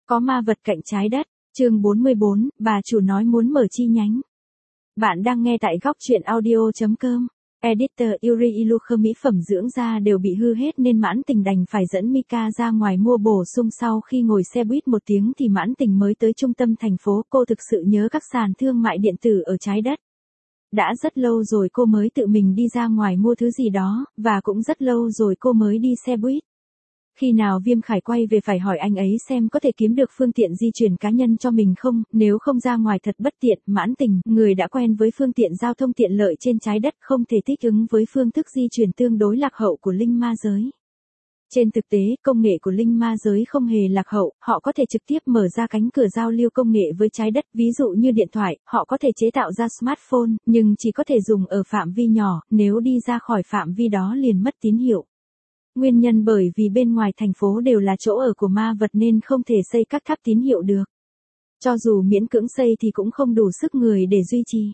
Có ma vật cạnh trái đất, chương 44, bà chủ nói muốn mở chi nhánh. Bạn đang nghe tại góc truyện audio.com. Editor Yuri Ilucher mỹ phẩm dưỡng da đều bị hư hết nên Mãn Tình đành phải dẫn Mika ra ngoài mua bổ sung. Sau khi ngồi xe buýt một tiếng thì Mãn Tình mới tới trung tâm thành phố. Cô thực sự nhớ các sàn thương mại điện tử ở trái đất. Đã rất lâu rồi cô mới tự mình đi ra ngoài mua thứ gì đó, và cũng rất lâu rồi cô mới đi xe buýt. Khi nào Viêm Khải quay về phải hỏi anh ấy xem có thể kiếm được phương tiện di chuyển cá nhân cho mình không, nếu không ra ngoài thật bất tiện. Mãn Tình, người đã quen với phương tiện giao thông tiện lợi trên trái đất, không thể thích ứng với phương thức di chuyển tương đối lạc hậu của linh ma giới. Trên thực tế, công nghệ của linh ma giới không hề lạc hậu, họ có thể trực tiếp mở ra cánh cửa giao lưu công nghệ với trái đất, ví dụ như điện thoại, họ có thể chế tạo ra smartphone, nhưng chỉ có thể dùng ở phạm vi nhỏ, nếu đi ra khỏi phạm vi đó liền mất tín hiệu. Nguyên nhân bởi vì bên ngoài thành phố đều là chỗ ở của ma vật nên không thể xây các tháp tín hiệu được. Cho dù miễn cưỡng xây thì cũng không đủ sức người để duy trì.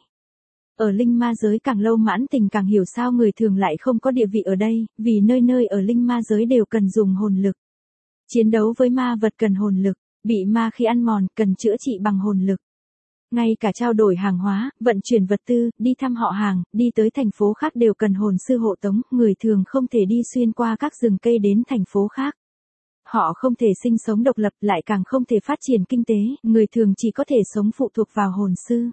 Ở linh ma giới càng lâu Mãn Tình càng hiểu sao người thường lại không có địa vị ở đây, vì nơi nơi ở linh ma giới đều cần dùng hồn lực. Chiến đấu với ma vật cần hồn lực, bị ma khi ăn mòn cần chữa trị bằng hồn lực. Ngay cả trao đổi hàng hóa, vận chuyển vật tư, đi thăm họ hàng, đi tới thành phố khác đều cần hồn sư hộ tống, người thường không thể đi xuyên qua các rừng cây đến thành phố khác. Họ không thể sinh sống độc lập, lại càng không thể phát triển kinh tế, người thường chỉ có thể sống phụ thuộc vào hồn sư.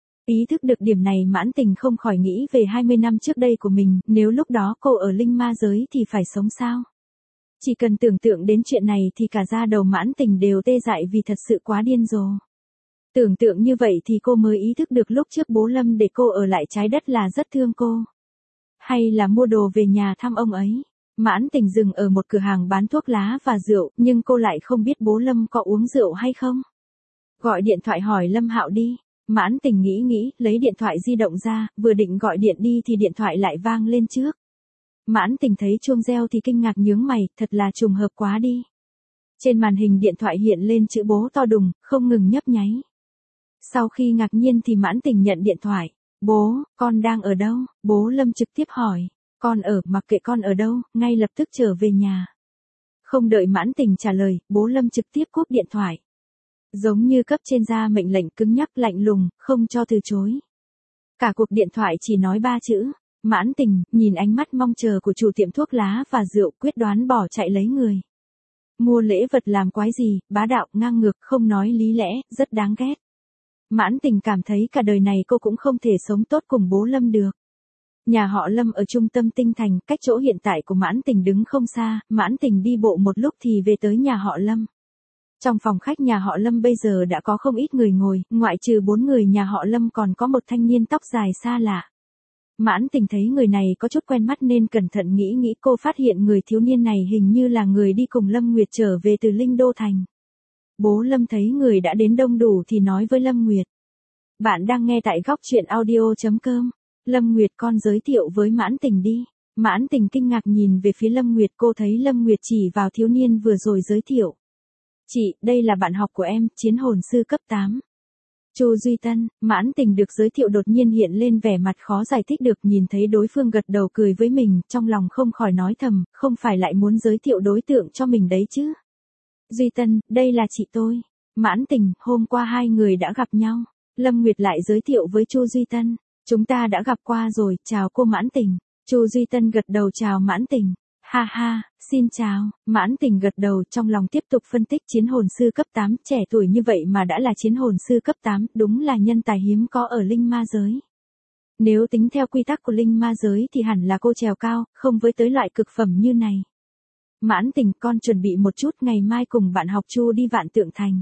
Ý thức được điểm này Mãn Tình không khỏi nghĩ về 20 năm trước đây của mình, nếu lúc đó cô ở linh ma giới thì phải sống sao? Chỉ cần tưởng tượng đến chuyện này thì cả da đầu Mãn Tình đều tê dại vì thật sự quá điên rồ. Tưởng tượng như vậy thì cô mới ý thức được lúc trước bố Lâm để cô ở lại trái đất là rất thương cô. Hay là mua đồ về nhà thăm ông ấy. Mãn Tình dừng ở một cửa hàng bán thuốc lá và rượu, nhưng cô lại không biết bố Lâm có uống rượu hay không. Gọi điện thoại hỏi Lâm Hạo đi. Mãn Tình nghĩ, lấy điện thoại di động ra, vừa định gọi điện đi thì điện thoại lại vang lên trước. Mãn Tình thấy chuông reo thì kinh ngạc nhướng mày, thật là trùng hợp quá đi. Trên màn hình điện thoại hiện lên chữ bố to đùng, không ngừng nhấp nháy. Sau khi ngạc nhiên thì Mãn Tình nhận điện thoại. Bố, con đang ở đâu? Bố Lâm trực tiếp hỏi. Con ở, mặc kệ con ở đâu, ngay lập tức trở về nhà. Không đợi Mãn Tình trả lời, bố Lâm trực tiếp cúp điện thoại. Giống như cấp trên ra mệnh lệnh cứng nhắc lạnh lùng, không cho từ chối. Cả cuộc điện thoại chỉ nói 3 chữ. Mãn Tình, nhìn ánh mắt mong chờ của chủ tiệm thuốc lá và rượu, quyết đoán bỏ chạy lấy người. Mua lễ vật làm quái gì, bá đạo, ngang ngược, không nói lý lẽ, rất đáng ghét. Mãn Tình cảm thấy cả đời này cô cũng không thể sống tốt cùng bố Lâm được. Nhà họ Lâm ở trung tâm tinh thành, cách chỗ hiện tại của Mãn Tình đứng không xa, Mãn Tình đi bộ một lúc thì về tới nhà họ Lâm. Trong phòng khách nhà họ Lâm bây giờ đã có không ít người ngồi, ngoại trừ 4 người nhà họ Lâm còn có một thanh niên tóc dài xa lạ. Mãn Tình thấy người này có chút quen mắt nên cẩn thận nghĩ cô phát hiện người thiếu niên này hình như là người đi cùng Lâm Nguyệt trở về từ Linh Đô Thành. Bố Lâm thấy người đã đến đông đủ thì nói với Lâm Nguyệt. Bạn đang nghe tại góc truyện audio.com. Lâm Nguyệt, con giới thiệu với Mãn Tình đi. Mãn Tình kinh ngạc nhìn về phía Lâm Nguyệt, cô thấy Lâm Nguyệt chỉ vào thiếu niên vừa rồi giới thiệu. Chị, đây là bạn học của em, chiến hồn sư cấp 8. Chu Duy Tân. Mãn Tình được giới thiệu đột nhiên hiện lên vẻ mặt khó giải thích được, nhìn thấy đối phương gật đầu cười với mình, trong lòng không khỏi nói thầm, không phải lại muốn giới thiệu đối tượng cho mình đấy chứ. Duy Tân, đây là chị tôi. Mãn Tình, hôm qua hai người đã gặp nhau. Lâm Nguyệt lại giới thiệu với Chu Duy Tân. Chúng ta đã gặp qua rồi, chào cô Mãn Tình. Chu Duy Tân gật đầu chào Mãn Tình. Ha ha, xin chào. Mãn Tình gật đầu, trong lòng tiếp tục phân tích chiến hồn sư cấp 8, trẻ tuổi như vậy mà đã là chiến hồn sư cấp 8, đúng là nhân tài hiếm có ở linh ma giới. Nếu tính theo quy tắc của linh ma giới thì hẳn là cô trèo cao, không với tới loại cực phẩm như này. Mãn Tình, con chuẩn bị một chút, ngày mai cùng bạn học Chu đi Vạn Tượng Thành.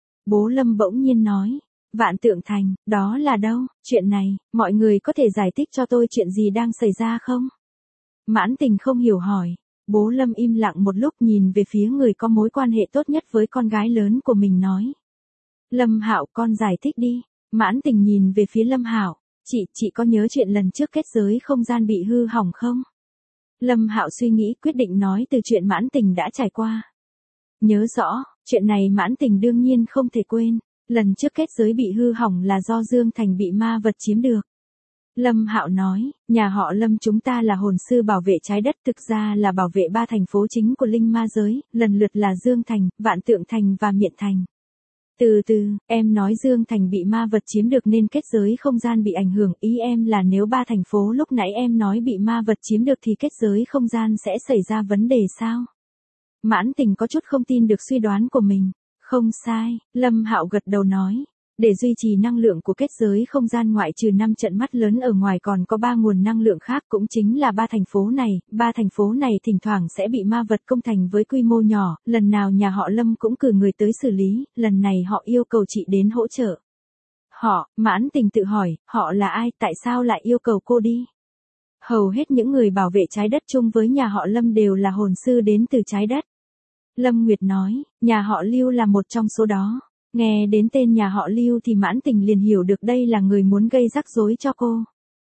Bố Lâm bỗng nhiên nói. Vạn Tượng Thành, đó là đâu? Chuyện này, mọi người có thể giải thích cho tôi chuyện gì đang xảy ra không? Mãn Tình không hiểu hỏi. Bố Lâm im lặng một lúc nhìn về phía người có mối quan hệ tốt nhất với con gái lớn của mình nói. Lâm Hạo, con giải thích đi. Mãn Tình nhìn về phía Lâm Hạo. Chị có nhớ chuyện lần trước kết giới không gian bị hư hỏng không? Lâm Hạo suy nghĩ quyết định nói từ chuyện Mãn Tình đã trải qua. Nhớ rõ, chuyện này Mãn Tình đương nhiên không thể quên. Lần trước kết giới bị hư hỏng là do Dương Thành bị ma vật chiếm được. Lâm Hạo nói, nhà họ Lâm chúng ta là hồn sư bảo vệ trái đất, thực ra là bảo vệ 3 thành phố chính của linh ma giới, lần lượt là Dương Thành, Vạn Tượng Thành và Miện Thành. Từ từ, em nói Dương Thành bị ma vật chiếm được nên kết giới không gian bị ảnh hưởng, ý em là nếu 3 thành phố lúc nãy em nói bị ma vật chiếm được thì kết giới không gian sẽ xảy ra vấn đề sao? Mãn Tình có chút không tin được suy đoán của mình. Không sai, Lâm Hạo gật đầu nói. Để duy trì năng lượng của kết giới không gian ngoại trừ 5 trận mắt lớn ở ngoài còn có 3 nguồn năng lượng khác cũng chính là 3 thành phố này. 3 thành phố này thỉnh thoảng sẽ bị ma vật công thành với quy mô nhỏ, lần nào nhà họ Lâm cũng cử người tới xử lý, lần này họ yêu cầu chị đến hỗ trợ. Họ, Mãn Tình tự hỏi, họ là ai, tại sao lại yêu cầu cô đi? Hầu hết những người bảo vệ trái đất chung với nhà họ Lâm đều là hồn sư đến từ trái đất. Lâm Nguyệt nói, nhà họ Lưu là một trong số đó. Nghe đến tên nhà họ Lưu thì Mãn Tình liền hiểu được đây là người muốn gây rắc rối cho cô.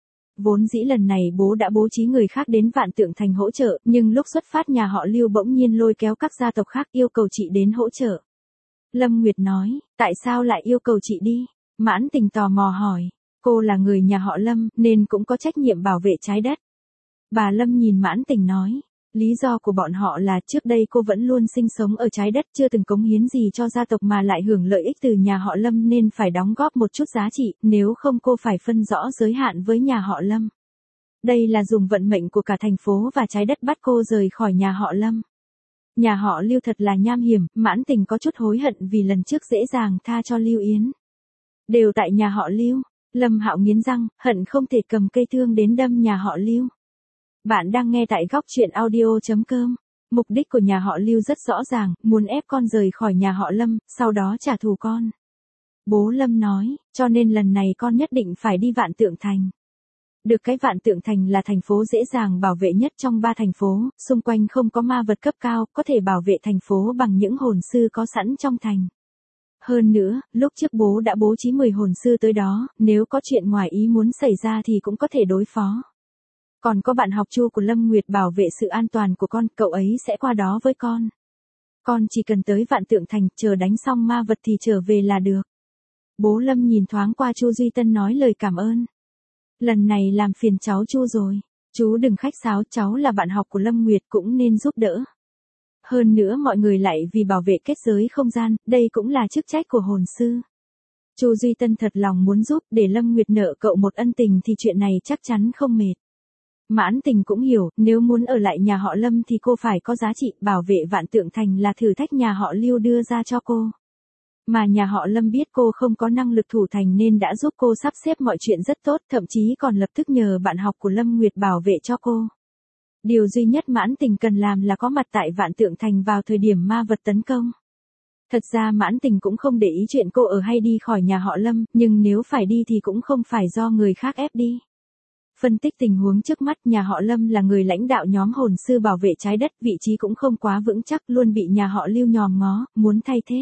Vốn dĩ lần này bố đã bố trí người khác đến Vạn Tượng Thành hỗ trợ, nhưng lúc xuất phát nhà họ Lưu bỗng nhiên lôi kéo các gia tộc khác yêu cầu chị đến hỗ trợ. Lâm Nguyệt nói, tại sao lại yêu cầu chị đi? Mãn Tình tò mò hỏi, cô là người nhà họ Lâm nên cũng có trách nhiệm bảo vệ trái đất. Bà Lâm nhìn Mãn Tình nói. Lý do của bọn họ là trước đây cô vẫn luôn sinh sống ở trái đất chưa từng cống hiến gì cho gia tộc mà lại hưởng lợi ích từ nhà họ Lâm nên phải đóng góp một chút giá trị, nếu không cô phải phân rõ giới hạn với nhà họ Lâm. Đây là dùng vận mệnh của cả thành phố và trái đất bắt cô rời khỏi nhà họ Lâm. Nhà họ Lưu thật là nham hiểm, Mãn Tình có chút hối hận vì lần trước dễ dàng tha cho Lưu Yến. Đều tại nhà họ Lưu, Lâm Hạo nghiến răng, hận không thể cầm cây thương đến đâm nhà họ Lưu. Bạn đang nghe tại góc truyện audio.com. Mục đích của nhà họ Lưu rất rõ ràng, muốn ép con rời khỏi nhà họ Lâm, sau đó trả thù con. Bố Lâm nói, cho nên lần này con nhất định phải đi Vạn Tượng Thành. Được cái Vạn Tượng Thành là thành phố dễ dàng bảo vệ nhất trong 3 thành phố, xung quanh không có ma vật cấp cao, có thể bảo vệ thành phố bằng những hồn sư có sẵn trong thành. Hơn nữa, lúc trước bố đã bố trí 10 hồn sư tới đó, nếu có chuyện ngoài ý muốn xảy ra thì cũng có thể đối phó. Còn có bạn học Chu của Lâm Nguyệt bảo vệ sự an toàn của con, cậu ấy sẽ qua đó với con. Con chỉ cần tới Vạn Tượng Thành, chờ đánh xong ma vật thì trở về là được. Bố Lâm nhìn thoáng qua Chu Duy Tân nói lời cảm ơn. Lần này làm phiền cháu Chu rồi. Chú đừng khách sáo, cháu là bạn học của Lâm Nguyệt cũng nên giúp đỡ. Hơn nữa mọi người lại vì bảo vệ kết giới không gian, đây cũng là chức trách của hồn sư. Chu Duy Tân thật lòng muốn giúp, để Lâm Nguyệt nợ cậu một ân tình thì chuyện này chắc chắn không mệt. Mãn Tình cũng hiểu, nếu muốn ở lại nhà họ Lâm thì cô phải có giá trị, bảo vệ Vạn Tượng Thành là thử thách nhà họ Lưu đưa ra cho cô. Mà nhà họ Lâm biết cô không có năng lực thủ thành nên đã giúp cô sắp xếp mọi chuyện rất tốt, thậm chí còn lập tức nhờ bạn học của Lâm Nguyệt bảo vệ cho cô. Điều duy nhất Mãn Tình cần làm là có mặt tại Vạn Tượng Thành vào thời điểm ma vật tấn công. Thật ra Mãn Tình cũng không để ý chuyện cô ở hay đi khỏi nhà họ Lâm, nhưng nếu phải đi thì cũng không phải do người khác ép đi. Phân tích tình huống trước mắt, nhà họ Lâm là người lãnh đạo nhóm hồn sư bảo vệ trái đất, vị trí cũng không quá vững chắc, luôn bị nhà họ Lưu nhòm ngó, muốn thay thế.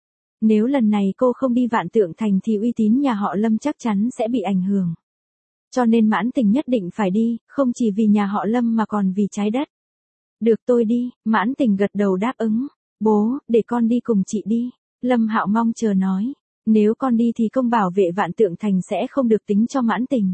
Nếu lần này cô không đi Vạn Tượng Thành thì uy tín nhà họ Lâm chắc chắn sẽ bị ảnh hưởng. Cho nên Mãn Tình nhất định phải đi, không chỉ vì nhà họ Lâm mà còn vì trái đất. Được tôi đi, Mãn Tình gật đầu đáp ứng. Bố, để con đi cùng chị đi. Lâm Hạo mong chờ nói. Nếu con đi thì công bảo vệ Vạn Tượng Thành sẽ không được tính cho Mãn Tình.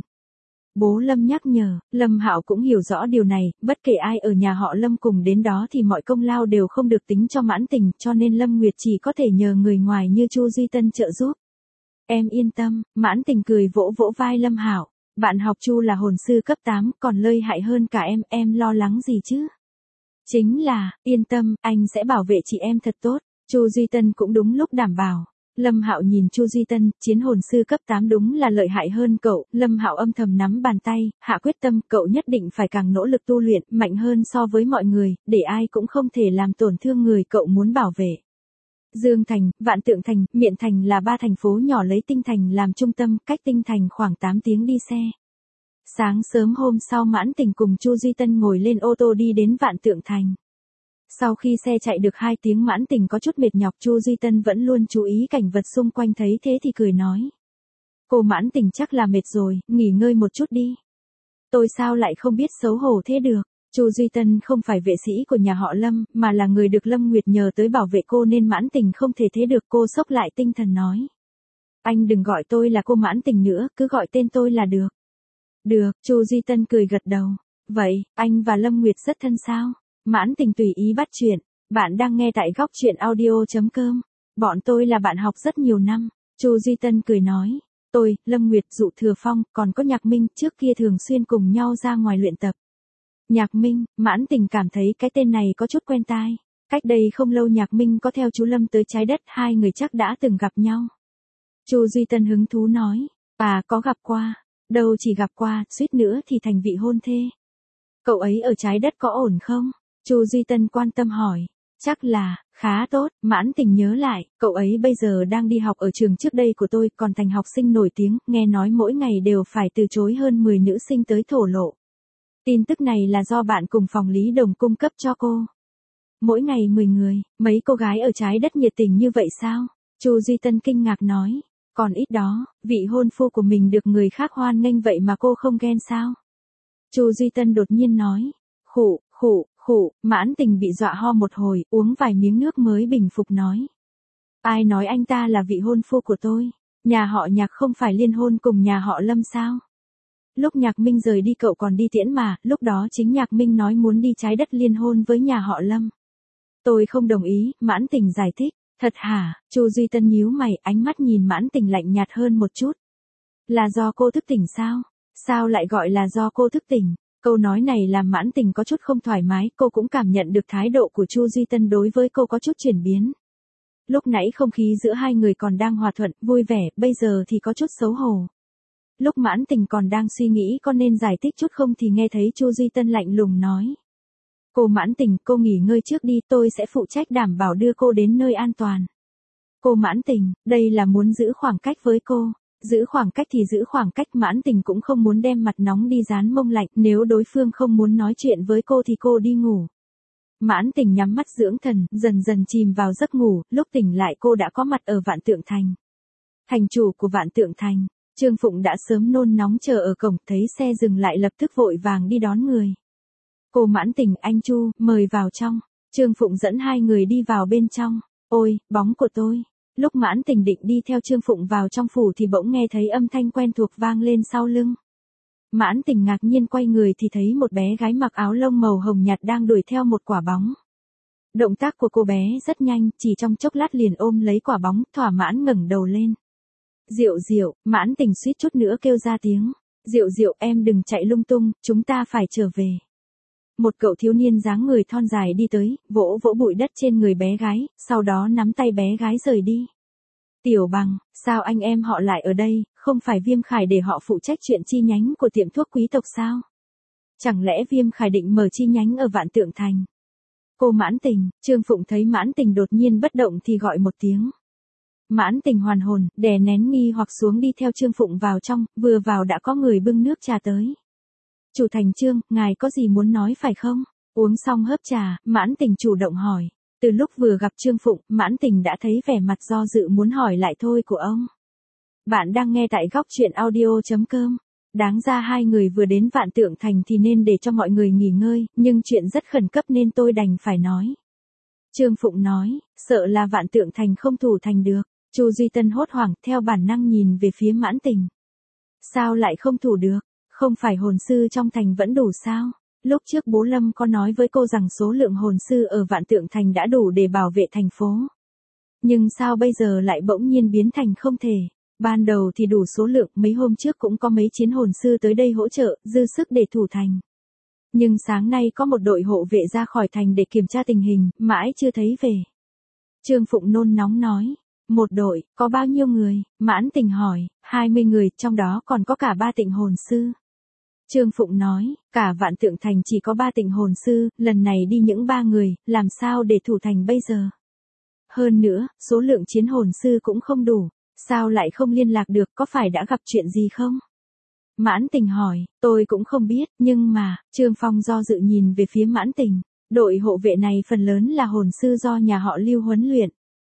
Bố Lâm nhắc nhở, Lâm Hạo cũng hiểu rõ điều này, bất kể ai ở nhà họ Lâm cùng đến đó thì mọi công lao đều không được tính cho Mãn Tình, cho nên Lâm Nguyệt chỉ có thể nhờ người ngoài như Chu Duy Tân trợ giúp. Em yên tâm, Mãn Tình cười vỗ vỗ vai Lâm Hạo, bạn học Chu là hồn sư cấp 8, còn lợi hại hơn cả em lo lắng gì chứ? Chính là, yên tâm, anh sẽ bảo vệ chị em thật tốt. Chu Duy Tân cũng đúng lúc đảm bảo. Lâm Hạo nhìn Chu Duy Tân, chiến hồn sư cấp 8 đúng là lợi hại hơn cậu. Lâm Hạo âm thầm nắm bàn tay, hạ quyết tâm, cậu nhất định phải càng nỗ lực tu luyện, mạnh hơn so với mọi người, để ai cũng không thể làm tổn thương người cậu muốn bảo vệ. Dương Thành, Vạn Tượng Thành, Miện Thành là 3 thành phố nhỏ lấy Tinh Thành làm trung tâm, cách Tinh Thành khoảng 8 tiếng đi xe. Sáng sớm hôm sau Mãn Tình cùng Chu Duy Tân ngồi lên ô tô đi đến Vạn Tượng Thành. Sau khi xe chạy được 2 tiếng Mãn Tình có chút mệt nhọc, Chu Duy Tân vẫn luôn chú ý cảnh vật xung quanh, thấy thế thì cười nói. Cô Mãn Tình chắc là mệt rồi, nghỉ ngơi một chút đi. Tôi sao lại không biết xấu hổ thế được. Chu Duy Tân không phải vệ sĩ của nhà họ Lâm, mà là người được Lâm Nguyệt nhờ tới bảo vệ cô nên Mãn Tình không thể thế được. Cô xốc lại tinh thần nói. Anh đừng gọi tôi là cô Mãn Tình nữa, cứ gọi tên tôi là được. Được, Chu Duy Tân cười gật đầu. Vậy, anh và Lâm Nguyệt rất thân sao? Mãn Tình tùy ý bắt chuyện. Bạn đang nghe tại góc chuyện audio.com. Bọn tôi là bạn học rất nhiều năm. Chu Duy Tân cười nói. Tôi, Lâm Nguyệt, Dụ Thừa Phong, còn có Nhạc Minh, trước kia thường xuyên cùng nhau ra ngoài luyện tập. Nhạc Minh, Mãn Tình cảm thấy cái tên này có chút quen tai. Cách đây không lâu Nhạc Minh có theo chú Lâm tới trái đất, hai người chắc đã từng gặp nhau. Chu Duy Tân hứng thú nói. Có gặp qua. Đâu chỉ gặp qua, suýt nữa thì thành vị hôn thê. Cậu ấy ở trái đất có ổn không? Chu Duy Tân quan tâm hỏi. Chắc là, khá tốt, Mãn Tình nhớ lại, cậu ấy bây giờ đang đi học ở trường trước đây của tôi, còn thành học sinh nổi tiếng, nghe nói mỗi ngày đều phải từ chối hơn 10 nữ sinh tới thổ lộ. Tin tức này là do bạn cùng phòng Lý Đồng cung cấp cho cô. Mỗi ngày 10 người, mấy cô gái ở trái đất nhiệt tình như vậy sao? Chu Duy Tân kinh ngạc nói. Còn ít đó, vị hôn phu của mình được người khác hoan nghênh vậy mà cô không ghen sao? Chu Duy Tân đột nhiên nói. Khụ, Mãn Tình bị dọa ho một hồi, uống vài miếng nước mới bình phục nói. Ai nói anh ta là vị hôn phu của tôi? Nhà họ Nhạc không phải liên hôn cùng nhà họ Lâm sao? Lúc Nhạc Minh rời đi cậu còn đi tiễn mà, lúc đó chính Nhạc Minh nói muốn đi trái đất liên hôn với nhà họ Lâm. Tôi không đồng ý, Mãn Tình giải thích. Thật hả? Chu Duy Tân nhíu mày, ánh mắt nhìn Mãn Tình lạnh nhạt hơn một chút. Là do cô thức tỉnh sao? Sao lại gọi là do cô thức tỉnh? Câu nói này làm Mãn Tình có chút không thoải mái, cô cũng cảm nhận được thái độ của Chu Duy Tân đối với cô có chút chuyển biến. Lúc nãy không khí giữa hai người còn đang hòa thuận, vui vẻ, bây giờ thì có chút xấu hổ. Lúc Mãn Tình còn đang suy nghĩ có nên giải thích chút không thì nghe thấy Chu Duy Tân lạnh lùng nói. Cô Mãn Tình, cô nghỉ ngơi trước đi, tôi sẽ phụ trách đảm bảo đưa cô đến nơi an toàn. Cô Mãn Tình, đây là muốn giữ khoảng cách với cô. Giữ khoảng cách thì giữ khoảng cách, Mãn Tình cũng không muốn đem mặt nóng đi dán mông lạnh, nếu đối phương không muốn nói chuyện với cô thì cô đi ngủ. Mãn Tình nhắm mắt dưỡng thần, dần dần chìm vào giấc ngủ, lúc tỉnh lại cô đã có mặt ở Vạn Tượng Thành. Thành chủ của Vạn Tượng Thành, Trương Phụng đã sớm nôn nóng chờ ở cổng, thấy xe dừng lại lập tức vội vàng đi đón người. Cô Mãn Tình, anh Chu, mời vào trong. Trương Phụng dẫn hai người đi vào bên trong. Ôi, bóng của tôi. Lúc Mãn Tình định đi theo Trương Phụng vào trong phủ thì bỗng nghe thấy âm thanh quen thuộc vang lên sau lưng. Mãn Tình ngạc nhiên quay người thì thấy một bé gái mặc áo lông màu hồng nhạt đang đuổi theo một quả bóng. Động tác của cô bé rất nhanh, chỉ trong chốc lát liền ôm lấy quả bóng, thỏa mãn ngẩng đầu lên. Diệu, Mãn Tình suýt chút nữa kêu ra tiếng. Diệu, em đừng chạy lung tung, chúng ta phải trở về. Một cậu thiếu niên dáng người thon dài đi tới, vỗ bụi đất trên người bé gái, sau đó nắm tay bé gái rời đi. Tiểu Bằng, sao anh em họ lại ở đây, không phải Viêm Khải để họ phụ trách chuyện chi nhánh của tiệm thuốc quý tộc sao? Chẳng lẽ Viêm Khải định mở chi nhánh ở Vạn Tượng Thành? Cô Mãn Tình, Trương Phụng thấy Mãn Tình đột nhiên bất động thì gọi một tiếng. Mãn Tình hoàn hồn, đè nén nghi hoặc xuống đi theo Trương Phụng vào trong, vừa vào đã có người bưng nước trà tới. Chủ Thành Trương, ngài có gì muốn nói phải không? Uống xong hớp trà, Mãn Tình chủ động hỏi. Từ lúc vừa gặp Trương Phụng, Mãn Tình đã thấy vẻ mặt do dự muốn hỏi lại thôi của ông. Bạn đang nghe tại góc chuyện audio.com. Đáng ra hai người vừa đến Vạn Tượng Thành thì nên để cho mọi người nghỉ ngơi, nhưng chuyện rất khẩn cấp nên tôi đành phải nói. Trương Phụng nói, sợ là Vạn Tượng Thành không thủ thành được. Chu Duy Tân hốt hoảng, theo bản năng nhìn về phía Mãn Tình. Sao lại không thủ được? Không phải hồn sư trong thành vẫn đủ sao? Lúc trước bố Lâm có nói với cô rằng số lượng hồn sư ở Vạn Tượng Thành đã đủ để bảo vệ thành phố. Nhưng sao bây giờ lại bỗng nhiên biến thành không thể? Ban đầu thì đủ số lượng, mấy hôm trước cũng có mấy chiến hồn sư tới đây hỗ trợ, dư sức để thủ thành. Nhưng sáng nay có một đội hộ vệ ra khỏi thành để kiểm tra tình hình, mãi chưa thấy về. Trương Phụng nôn nóng nói. Một đội, có bao nhiêu người? Mãn Tình hỏi. 20 người, trong đó còn có cả 3 tịnh hồn sư. Trương Phụng nói, cả Vạn Tượng Thành chỉ có 3 tịnh hồn sư, lần này đi những 3 người, làm sao để thủ thành bây giờ? Hơn nữa, số lượng chiến hồn sư cũng không đủ, sao lại không liên lạc được, có phải đã gặp chuyện gì không? Mãn Tình hỏi, tôi cũng không biết, nhưng mà, Trương Phong do dự nhìn về phía Mãn Tình, đội hộ vệ này phần lớn là hồn sư do nhà họ Lưu huấn luyện.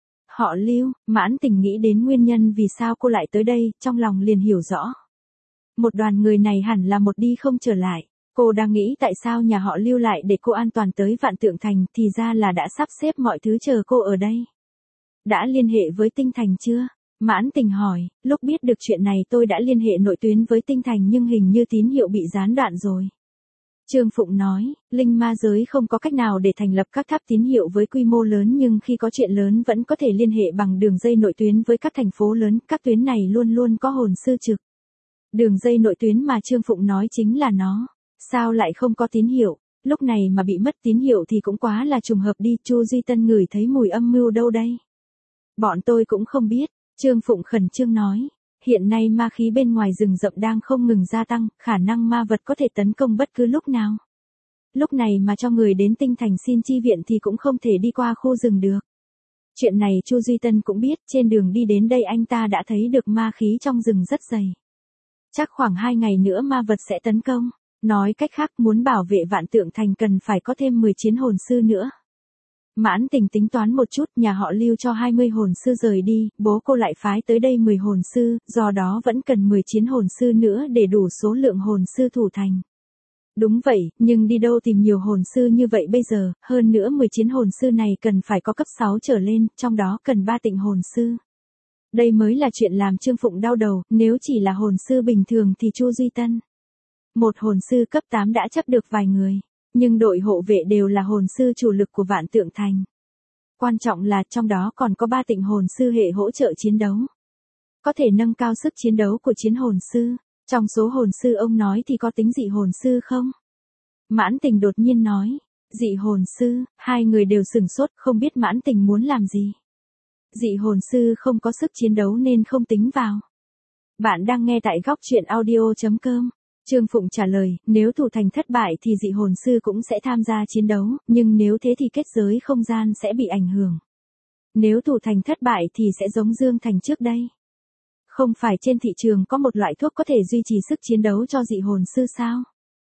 Họ Lưu, Mãn Tình nghĩ đến nguyên nhân vì sao cô lại tới đây, trong lòng liền hiểu rõ. Một đoàn người này hẳn là một đi không trở lại. Cô đang nghĩ tại sao nhà họ Lưu lại để cô an toàn tới Vạn Tượng Thành, thì ra là đã sắp xếp mọi thứ chờ cô ở đây. Đã liên hệ với Tinh Thành chưa? Mãn Tình hỏi, lúc biết được chuyện này tôi đã liên hệ nội tuyến với Tinh Thành nhưng hình như tín hiệu bị gián đoạn rồi. Trương Phụng nói, linh ma giới không có cách nào để thành lập các tháp tín hiệu với quy mô lớn nhưng khi có chuyện lớn vẫn có thể liên hệ bằng đường dây nội tuyến với các thành phố lớn, các tuyến này luôn luôn có hồn sư trực. Đường dây nội tuyến mà Trương Phụng nói chính là nó. Sao lại không có tín hiệu? Lúc này mà bị mất tín hiệu thì cũng quá là trùng hợp đi. Chu Duy Tân ngửi thấy mùi âm mưu đâu đây? Bọn tôi cũng không biết. Trương Phụng khẩn trương nói. Hiện nay ma khí bên ngoài rừng rậm đang không ngừng gia tăng, khả năng ma vật có thể tấn công bất cứ lúc nào. Lúc này mà cho người đến Tinh Thành xin chi viện thì cũng không thể đi qua khu rừng được. Chuyện này Chu Duy Tân cũng biết, trên đường đi đến đây anh ta đã thấy được ma khí trong rừng rất dày. Chắc khoảng 2 ngày nữa ma vật sẽ tấn công. Nói cách khác, muốn bảo vệ Vạn Tượng Thành cần phải có thêm 10 chiến hồn sư nữa. Mãn Tình tính toán một chút, nhà họ Lưu cho 20 hồn sư rời đi, bố cô lại phái tới đây 10 hồn sư, do đó vẫn cần 10 chiến hồn sư nữa để đủ số lượng hồn sư thủ thành. Đúng vậy, nhưng đi đâu tìm nhiều hồn sư như vậy bây giờ, hơn nữa 10 chiến hồn sư này cần phải có cấp 6 trở lên, trong đó cần 3 tịnh hồn sư. Đây mới là chuyện làm Trương Phụng đau đầu, nếu chỉ là hồn sư bình thường thì Chu Duy Tân. Một hồn sư cấp 8 đã chấp được vài người, nhưng đội hộ vệ đều là hồn sư chủ lực của Vạn Tượng Thành. Quan trọng là trong đó còn có 3 tịnh hồn sư hệ hỗ trợ chiến đấu. Có thể nâng cao sức chiến đấu của chiến hồn sư. Trong số hồn sư ông nói thì có tính dị hồn sư không? Mãn Tình đột nhiên nói. Dị hồn sư, hai người đều sửng sốt không biết Mãn Tình muốn làm gì. Dị hồn sư không có sức chiến đấu nên không tính vào. Bạn đang nghe tại góc truyện audio.com. Trương Phụng trả lời, nếu thủ thành thất bại thì dị hồn sư cũng sẽ tham gia chiến đấu, nhưng nếu thế thì kết giới không gian sẽ bị ảnh hưởng. Nếu thủ thành thất bại thì sẽ giống Dương Thành trước đây. Không phải trên thị trường có một loại thuốc có thể duy trì sức chiến đấu cho dị hồn sư sao?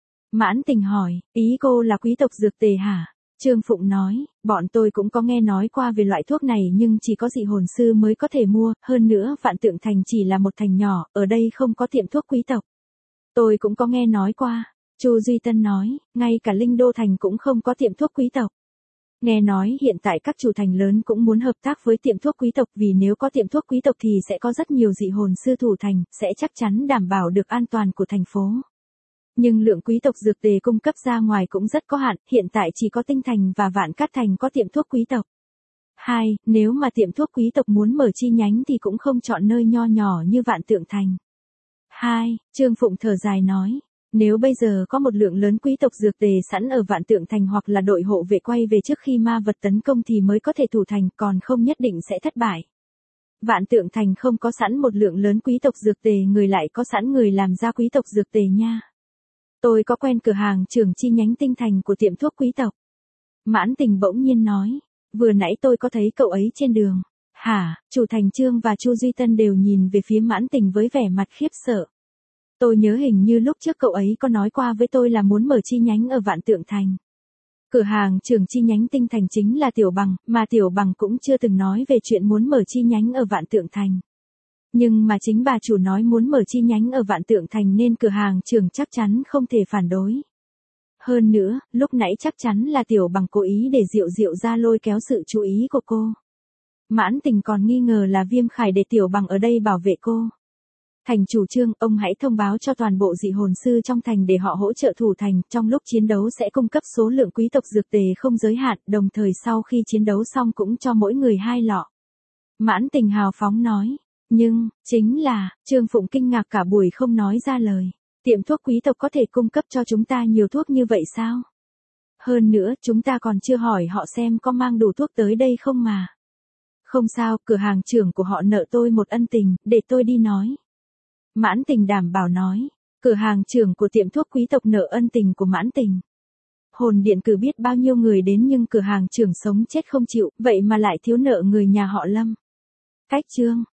Mãn Tình hỏi, ý cô là quý tộc dược tề hả? Trương Phụng nói, bọn tôi cũng có nghe nói qua về loại thuốc này nhưng chỉ có dị hồn sư mới có thể mua, hơn nữa Vạn Tượng Thành chỉ là một thành nhỏ, ở đây không có tiệm thuốc quý tộc. Tôi cũng có nghe nói qua. Chu Duy Tân nói, ngay cả Linh Đô Thành cũng không có tiệm thuốc quý tộc. Nghe nói hiện tại các chủ thành lớn cũng muốn hợp tác với tiệm thuốc quý tộc vì nếu có tiệm thuốc quý tộc thì sẽ có rất nhiều dị hồn sư thủ thành, sẽ chắc chắn đảm bảo được an toàn của thành phố. Nhưng lượng quý tộc dược tề cung cấp ra ngoài cũng rất có hạn, hiện tại chỉ có Tinh Thành và Vạn Cát Thành có tiệm thuốc quý tộc. 2. Nếu mà tiệm thuốc quý tộc muốn mở chi nhánh thì cũng không chọn nơi nho nhỏ như Vạn Tượng Thành. 2. Trương Phụng thở dài nói, nếu bây giờ có một lượng lớn quý tộc dược tề sẵn ở Vạn Tượng Thành hoặc là đội hộ vệ quay về trước khi ma vật tấn công thì mới có thể thủ thành, còn không nhất định sẽ thất bại. Vạn Tượng Thành không có sẵn một lượng lớn quý tộc dược tề, người lại có sẵn người làm ra quý tộc dược tề nha. Tôi có quen cửa hàng trưởng chi nhánh Tinh Thành của tiệm thuốc quý tộc. Mãn Tình bỗng nhiên nói, vừa nãy tôi có thấy cậu ấy trên đường. Hả? Chủ Thành Trương và Chu Duy Tân đều nhìn về phía Mãn Tình với vẻ mặt khiếp sợ. Tôi nhớ hình như lúc trước cậu ấy có nói qua với tôi là muốn mở chi nhánh ở Vạn Tượng Thành. Cửa hàng trưởng chi nhánh Tinh Thành chính là Tiểu Bằng, mà Tiểu Bằng cũng chưa từng nói về chuyện muốn mở chi nhánh ở Vạn Tượng Thành. Nhưng mà chính bà chủ nói muốn mở chi nhánh ở Vạn Tượng Thành nên cửa hàng trưởng chắc chắn không thể phản đối. Hơn nữa, lúc nãy chắc chắn là Tiểu Bằng cố ý để Diệu Diệu ra lôi kéo sự chú ý của cô. Mãn Tình còn nghi ngờ là Viêm Khải để Tiểu Bằng ở đây bảo vệ cô. Thành chủ Trương, ông hãy thông báo cho toàn bộ dị hồn sư trong thành để họ hỗ trợ thủ thành, trong lúc chiến đấu sẽ cung cấp số lượng quý tộc dược tề không giới hạn, đồng thời sau khi chiến đấu xong cũng cho mỗi người 2 lọ. Mãn Tình hào phóng nói, nhưng, chính là, Trương Phụng kinh ngạc cả buổi không nói ra lời. Tiệm thuốc quý tộc có thể cung cấp cho chúng ta nhiều thuốc như vậy sao? Hơn nữa, chúng ta còn chưa hỏi họ xem có mang đủ thuốc tới đây không mà. Không sao, cửa hàng trưởng của họ nợ tôi một ân tình, để tôi đi nói. Mãn Tình đảm bảo nói, cửa hàng trưởng của tiệm thuốc quý tộc nợ ân tình của Mãn Tình. Hồn điện cử biết bao nhiêu người đến nhưng cửa hàng trưởng sống chết không chịu, vậy mà lại thiếu nợ người nhà họ Lâm. Cách Trương,